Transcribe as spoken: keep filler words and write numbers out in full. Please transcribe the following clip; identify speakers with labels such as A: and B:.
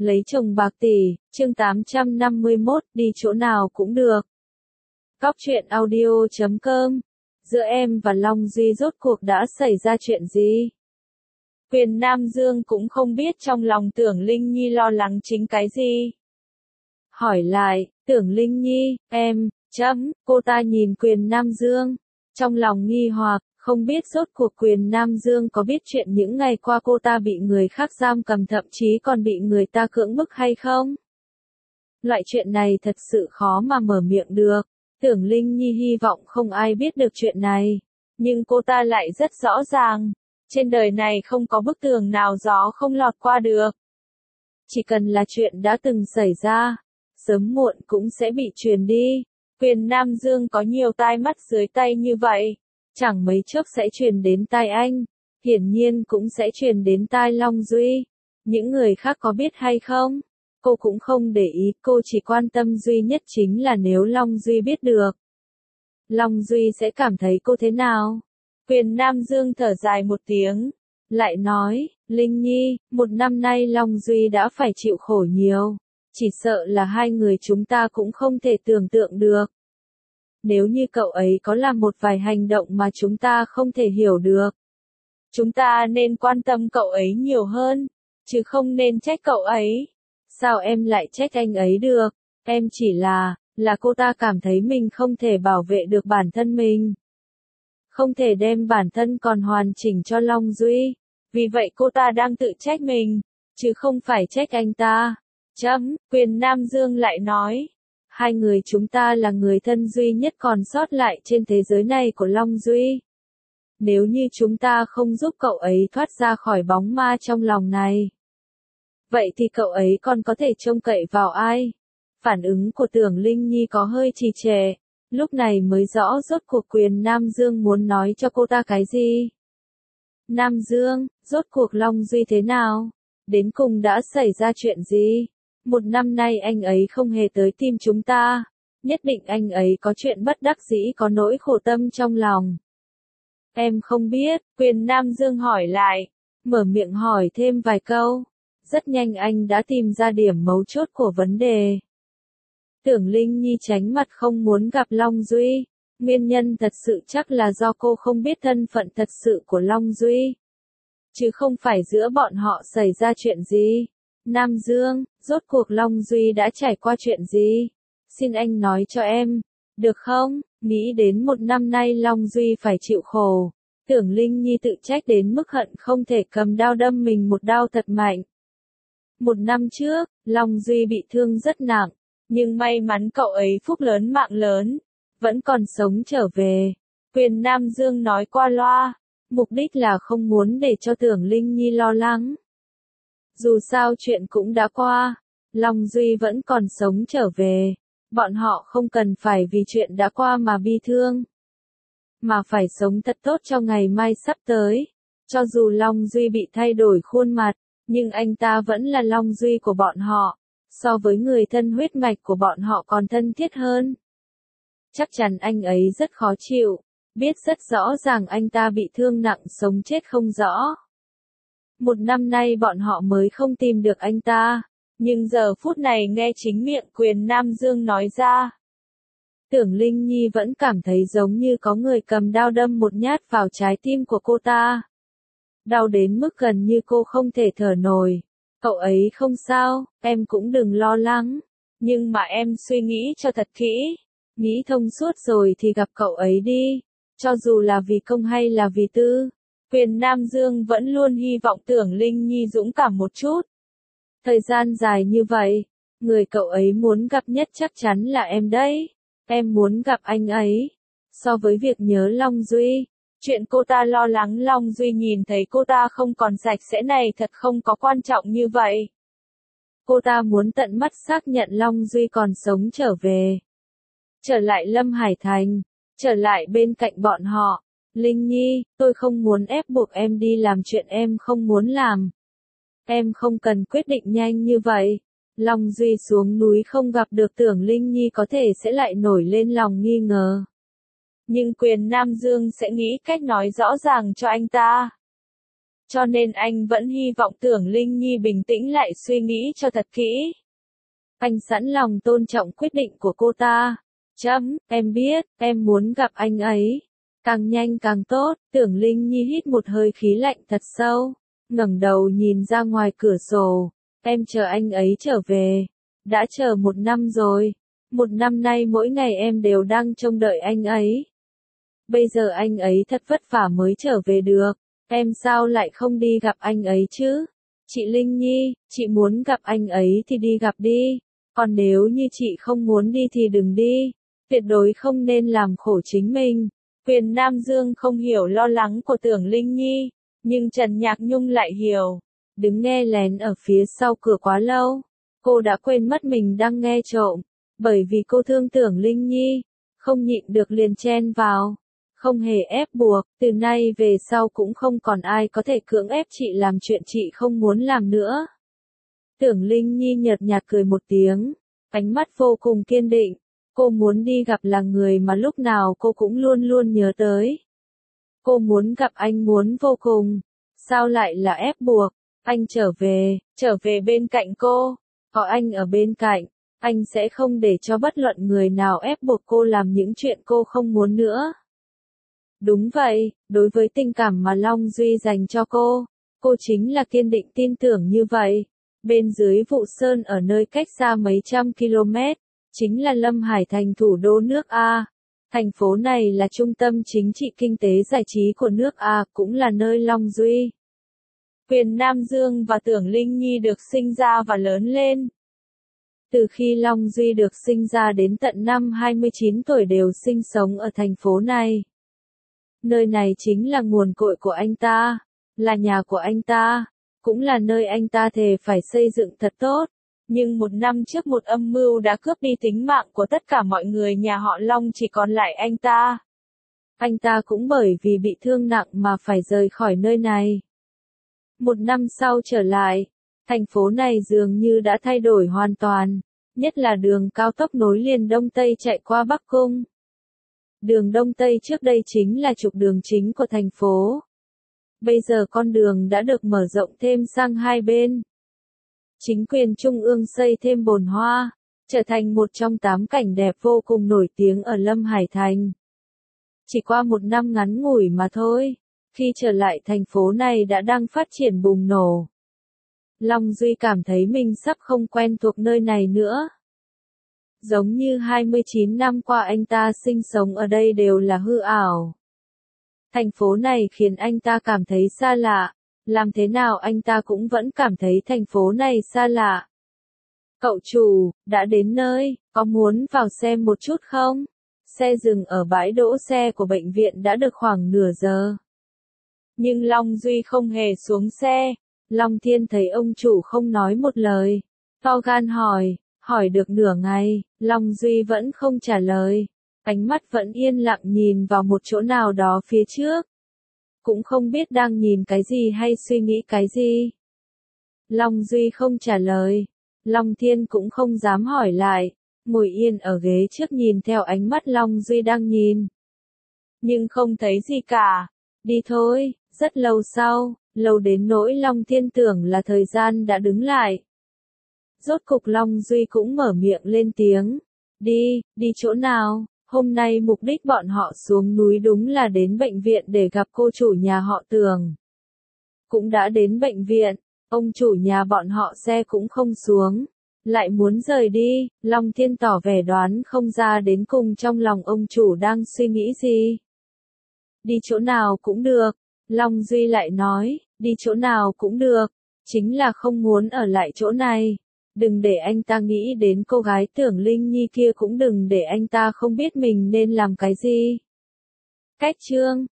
A: Lấy chồng bạc tỷ, chương tám trăm năm mươi mốt, đi chỗ nào cũng được. Góc truyện audio chấm com. Giữa em và Long Duy rốt cuộc đã xảy ra chuyện gì? Quyền Nam Dương cũng không biết trong lòng Tưởng Linh Nhi lo lắng chính cái gì. Hỏi lại, Tưởng Linh Nhi, em, chấm, cô ta nhìn Quyền Nam Dương. Trong lòng nghi hoặc, không biết rốt cuộc Quyền Nam Dương có biết chuyện những ngày qua cô ta bị người khác giam cầm thậm chí còn bị người ta cưỡng bức hay không? Loại chuyện này thật sự khó mà mở miệng được. Tưởng Linh Nhi hy vọng không ai biết được chuyện này. Nhưng cô ta lại rất rõ ràng. Trên đời này không có bức tường nào gió không lọt qua được. Chỉ cần là chuyện đã từng xảy ra, sớm muộn cũng sẽ bị truyền đi. Quyền Nam Dương có nhiều tai mắt dưới tay như vậy. Chẳng mấy chốc sẽ truyền đến tai anh. Hiển nhiên cũng sẽ truyền đến tai Long Duy. Những người khác có biết hay không? Cô cũng không để ý, cô chỉ quan tâm duy nhất chính là nếu Long Duy biết được. Long Duy sẽ cảm thấy cô thế nào? Quyền Nam Dương thở dài một tiếng. Lại nói, Linh Nhi, một năm nay Long Duy đã phải chịu khổ nhiều. Chỉ sợ là hai người chúng ta cũng không thể tưởng tượng được. Nếu như cậu ấy có làm một vài hành động mà chúng ta không thể hiểu được. Chúng ta nên quan tâm cậu ấy nhiều hơn, chứ không nên trách cậu ấy. Sao em lại trách anh ấy được? Em chỉ là, là cô ta cảm thấy mình không thể bảo vệ được bản thân mình. Không thể đem bản thân còn hoàn chỉnh cho Long Duy. Vì vậy cô ta đang tự trách mình, chứ không phải trách anh ta. Chấm, Quyền Nam Dương lại nói. Hai người chúng ta là người thân duy nhất còn sót lại trên thế giới này của Long Duy. Nếu như chúng ta không giúp cậu ấy thoát ra khỏi bóng ma trong lòng này. Vậy thì cậu ấy còn có thể trông cậy vào ai? Phản ứng của Tưởng Linh Nhi có hơi trì trệ. Lúc này mới rõ rốt cuộc Quyền Nam Dương muốn nói cho cô ta cái gì. Nam Dương, rốt cuộc Long Duy thế nào? Đến cùng đã xảy ra chuyện gì? Một năm nay anh ấy không hề tới tìm chúng ta. Nhất định anh ấy có chuyện bất đắc dĩ có nỗi khổ tâm trong lòng. Em không biết, Quyền Nam Dương hỏi lại. Mở miệng hỏi thêm vài câu. Rất nhanh anh đã tìm ra điểm mấu chốt của vấn đề. Tưởng Linh Nhi tránh mặt không muốn gặp Long Duy. Nguyên nhân thật sự chắc là do cô không biết thân phận thật sự của Long Duy. Chứ không phải giữa bọn họ xảy ra chuyện gì. Nam Dương, rốt cuộc Long Duy đã trải qua chuyện gì? Xin anh nói cho em, được không? Nghĩ đến một năm nay Long Duy phải chịu khổ. Tưởng Linh Nhi tự trách đến mức hận không thể cầm đao đâm mình một đao thật mạnh. Một năm trước, Long Duy bị thương rất nặng. Nhưng may mắn cậu ấy phúc lớn mạng lớn. Vẫn còn sống trở về. Quyền Nam Dương nói qua loa. Mục đích là không muốn để cho Tưởng Linh Nhi lo lắng. Dù sao chuyện cũng đã qua. Long Duy vẫn còn sống trở về. Bọn họ không cần phải vì chuyện đã qua mà bi thương. Mà phải sống thật tốt cho ngày mai sắp tới. Cho dù Long Duy bị thay đổi khuôn mặt. Nhưng anh ta vẫn là Long Duy của bọn họ. So với người thân huyết mạch của bọn họ còn thân thiết hơn. Chắc chắn anh ấy rất khó chịu. Biết rất rõ ràng anh ta bị thương nặng sống chết không rõ. Một năm nay bọn họ mới không tìm được anh ta. Nhưng giờ phút này nghe chính miệng Quyền Nam Dương nói ra. Tưởng Linh Nhi vẫn cảm thấy giống như có người cầm đao đâm một nhát vào trái tim của cô ta. Đau đến mức gần như cô không thể thở nổi. Cậu ấy không sao, em cũng đừng lo lắng. Nhưng mà em suy nghĩ cho thật kỹ. Nghĩ thông suốt rồi thì gặp cậu ấy đi. Cho dù là vì công hay là vì tư. Quyền Nam Dương vẫn luôn hy vọng Tưởng Linh Nhi dũng cảm một chút. Thời gian dài như vậy, người cậu ấy muốn gặp nhất chắc chắn là em đấy. Em muốn gặp anh ấy. So với việc nhớ Long Duy, chuyện cô ta lo lắng Long Duy nhìn thấy cô ta không còn sạch sẽ này thật không có quan trọng như vậy. Cô ta muốn tận mắt xác nhận Long Duy còn sống trở về. Trở lại Lâm Hải Thành. Trở lại bên cạnh bọn họ. Linh Nhi, tôi không muốn ép buộc em đi làm chuyện em không muốn làm. Em không cần quyết định nhanh như vậy. Long Duy xuống núi không gặp được Tưởng Linh Nhi có thể sẽ lại nổi lên lòng nghi ngờ. Nhưng Quyền Nam Dương sẽ nghĩ cách nói rõ ràng cho anh ta.
B: cho nên anh vẫn hy vọng Tưởng Linh Nhi bình tĩnh lại suy nghĩ cho thật kỹ. Anh sẵn lòng tôn trọng quyết định của cô ta. Chấm, em biết, em muốn gặp anh ấy. Càng nhanh càng tốt. Tưởng Linh Nhi hít một hơi khí lạnh thật sâu, ngẩng đầu nhìn ra ngoài cửa sổ. Em chờ anh ấy trở về. Đã chờ một năm rồi. Một năm nay mỗi ngày em đều đang trông đợi anh ấy. Bây giờ anh ấy thật vất vả mới trở về được. Em sao lại không đi gặp anh ấy chứ? Chị Linh Nhi, chị muốn gặp anh ấy thì đi gặp đi. Còn nếu như chị không muốn đi thì đừng đi. Tuyệt đối không nên làm khổ chính mình. Huyền Nam Dương không hiểu lo lắng của Tưởng Linh Nhi, nhưng Trần Nhạc Nhung lại hiểu. Đứng nghe lén ở phía sau cửa quá lâu, cô đã quên mất mình đang nghe trộm. Bởi vì cô thương Tưởng Linh Nhi, không nhịn được liền chen vào. Không hề ép buộc, từ nay về sau cũng không còn ai có thể cưỡng ép chị làm chuyện chị không muốn làm nữa. Tưởng Linh Nhi nhợt nhạt cười một tiếng, ánh mắt vô cùng kiên định. Cô muốn đi gặp là người mà lúc nào cô cũng luôn luôn nhớ tới. Cô muốn gặp anh muốn vô cùng. Sao lại là ép buộc? Anh trở về, trở về bên cạnh cô. Có anh ở bên cạnh, anh sẽ không để cho bất luận người nào ép buộc cô làm những chuyện cô không muốn nữa. Đúng vậy, đối với tình cảm mà Long Duy dành cho cô, cô chính là kiên định tin tưởng như vậy. Bên dưới Vụ Sơn ở nơi cách xa mấy trăm km, chính là Lâm Hải Thành thủ đô nước A. Thành phố này là trung tâm chính trị kinh tế giải trí của nước A, cũng là nơi Long Duy, Huyền Nam Dương và Tưởng Linh Nhi được sinh ra và lớn lên. Từ khi Long Duy được sinh ra đến tận năm hai mươi chín tuổi đều sinh sống ở thành phố này. Nơi này chính là nguồn cội của anh ta, là nhà của anh ta, cũng là nơi anh ta thề phải xây dựng thật tốt. Nhưng một năm trước một âm mưu đã cướp đi tính mạng của tất cả mọi người nhà họ Long, chỉ còn lại anh ta. Anh ta cũng bởi vì bị thương nặng mà phải rời khỏi nơi này. Một năm sau trở lại, thành phố này dường như đã thay đổi hoàn toàn, nhất là đường cao tốc nối liền Đông Tây chạy qua Bắc Cung. Đường Đông Tây trước đây chính là trục đường chính của thành phố. Bây giờ con đường đã được mở rộng thêm sang hai bên. Chính quyền trung ương xây thêm bồn hoa, trở thành một trong tám cảnh đẹp vô cùng nổi tiếng ở Lâm Hải Thành. Chỉ qua một năm ngắn ngủi mà thôi, khi trở lại thành phố này đã đang phát triển bùng nổ. Long Duy cảm thấy mình sắp không quen thuộc nơi này nữa. Giống như hai mươi chín năm qua anh ta sinh sống ở đây đều là hư ảo. Thành phố này khiến anh ta cảm thấy xa lạ, làm thế nào anh ta cũng vẫn cảm thấy thành phố này xa lạ. Cậu chủ, đã đến nơi, có muốn vào xem một chút không? Xe dừng ở bãi đỗ xe của bệnh viện đã được khoảng nửa giờ. Nhưng Long Duy không hề xuống xe. Long Thiên thấy ông chủ không nói một lời, to gan hỏi, hỏi được nửa ngày, Long Duy vẫn không trả lời. Ánh mắt vẫn yên lặng nhìn vào một chỗ nào đó phía trước. Cũng không biết đang nhìn cái gì hay suy nghĩ cái gì. Long Duy không trả lời. Long Thiên cũng không dám hỏi lại. Ngồi yên ở ghế trước nhìn theo ánh mắt Long Duy đang nhìn. Nhưng không thấy gì cả. Đi thôi, rất lâu sau, lâu đến nỗi Long Thiên tưởng là thời gian đã đứng lại. Rốt cục Long Duy cũng mở miệng lên tiếng. Đi, đi chỗ nào? Hôm nay mục đích bọn họ xuống núi đúng là đến bệnh viện để gặp cô chủ nhà họ Tưởng. Cũng đã đến bệnh viện, ông chủ nhà bọn họ xe cũng không xuống, lại muốn rời đi. Long Thiên tỏ vẻ đoán không ra đến cùng trong lòng ông chủ đang suy nghĩ gì. Đi chỗ nào cũng được, Long Duy lại nói, đi chỗ nào cũng được, chính là không muốn ở lại chỗ này. Đừng để anh ta nghĩ đến cô gái Tưởng Linh Nhi kia, cũng đừng để anh ta không biết mình nên làm cái gì. Cách chương